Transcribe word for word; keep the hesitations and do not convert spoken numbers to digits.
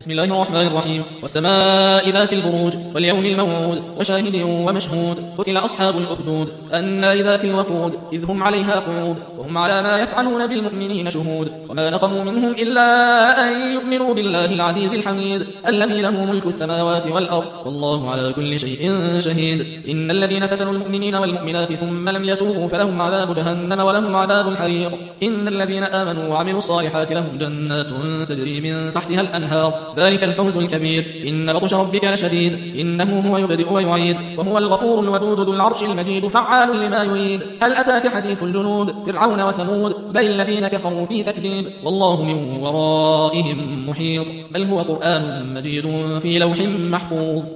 بسم الله الرحمن الرحيم. والسماء ذات البروج واليوم الموعود وشاهد ومشهود. قتل أصحاب الأخدود النار ذات الوقود إذ هم عليها قعود وهم على ما يفعلون بالمؤمنين شهود. وما نقموا منهم إلا أن يؤمنوا بالله العزيز الحميد الذي له ملك السماوات والأرض والله على كل شيء شهيد. إن الذين فتنوا المؤمنين والمؤمنات ثم لم يتوبوا فلهم عذاب جهنم ولهم عذاب الحريق. إن الذين آمنوا وعملوا الصالحات لهم جنات تجري من تحتها الأنهار ذلك الفوز الكبير. إن بطش ربك لشديد إنه هو يبدئ ويعيد وهو الغفور الودود ذو العرش المجيد فعال لما يريد. هل أتاك حديث الجنود فرعون وثمود بل الذين كفروا في تكذيب والله من ورائهم محيط. بل هو قرآن مجيد في لوح محفوظ.